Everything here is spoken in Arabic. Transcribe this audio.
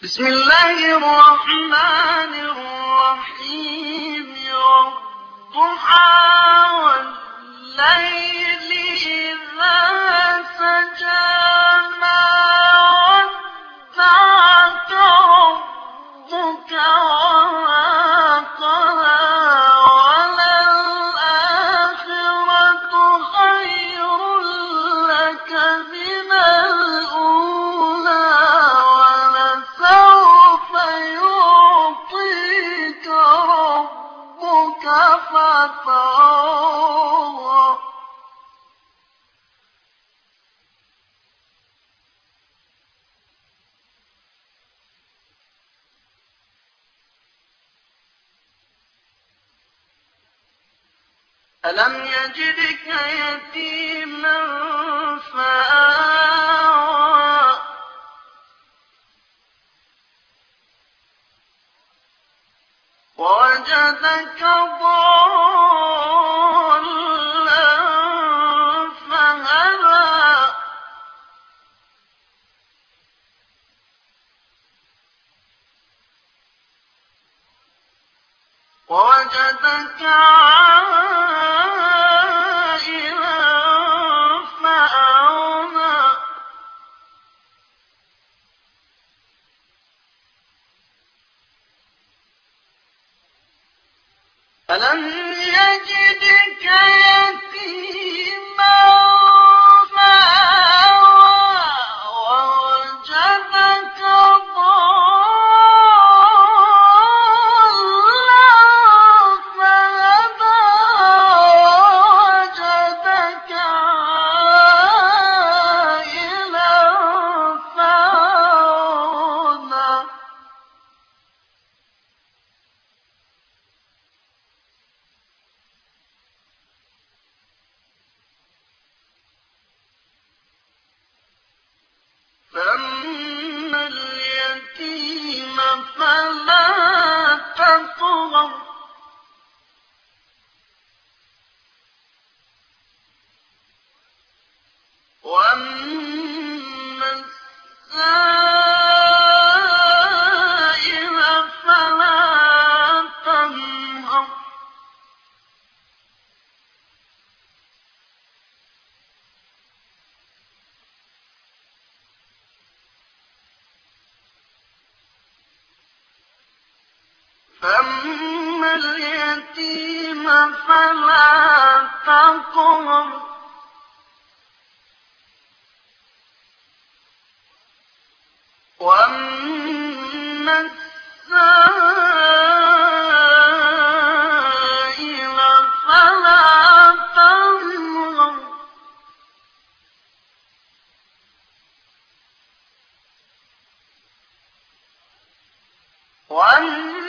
بسم الله الرحمن الرحيم والضحى والليل إذا سجى ما ودعك ربك وما قلى وللآخرة خير لك من الأولى ولسوف يعطيك ربك فترضى ألم يجدك يتيما فآوى ووجدك ضالا فهدى ووجدك عائلا فأغنى ألم يجدك يتيما فآوى ووجدك ضالا فهدى ووجدك عائلا فأغنى فأما اليتيم فلا تقهر وأما السائل فلا تنهر فأما اليتيم فلا تقهر وأما السائل فلا تنهر وأما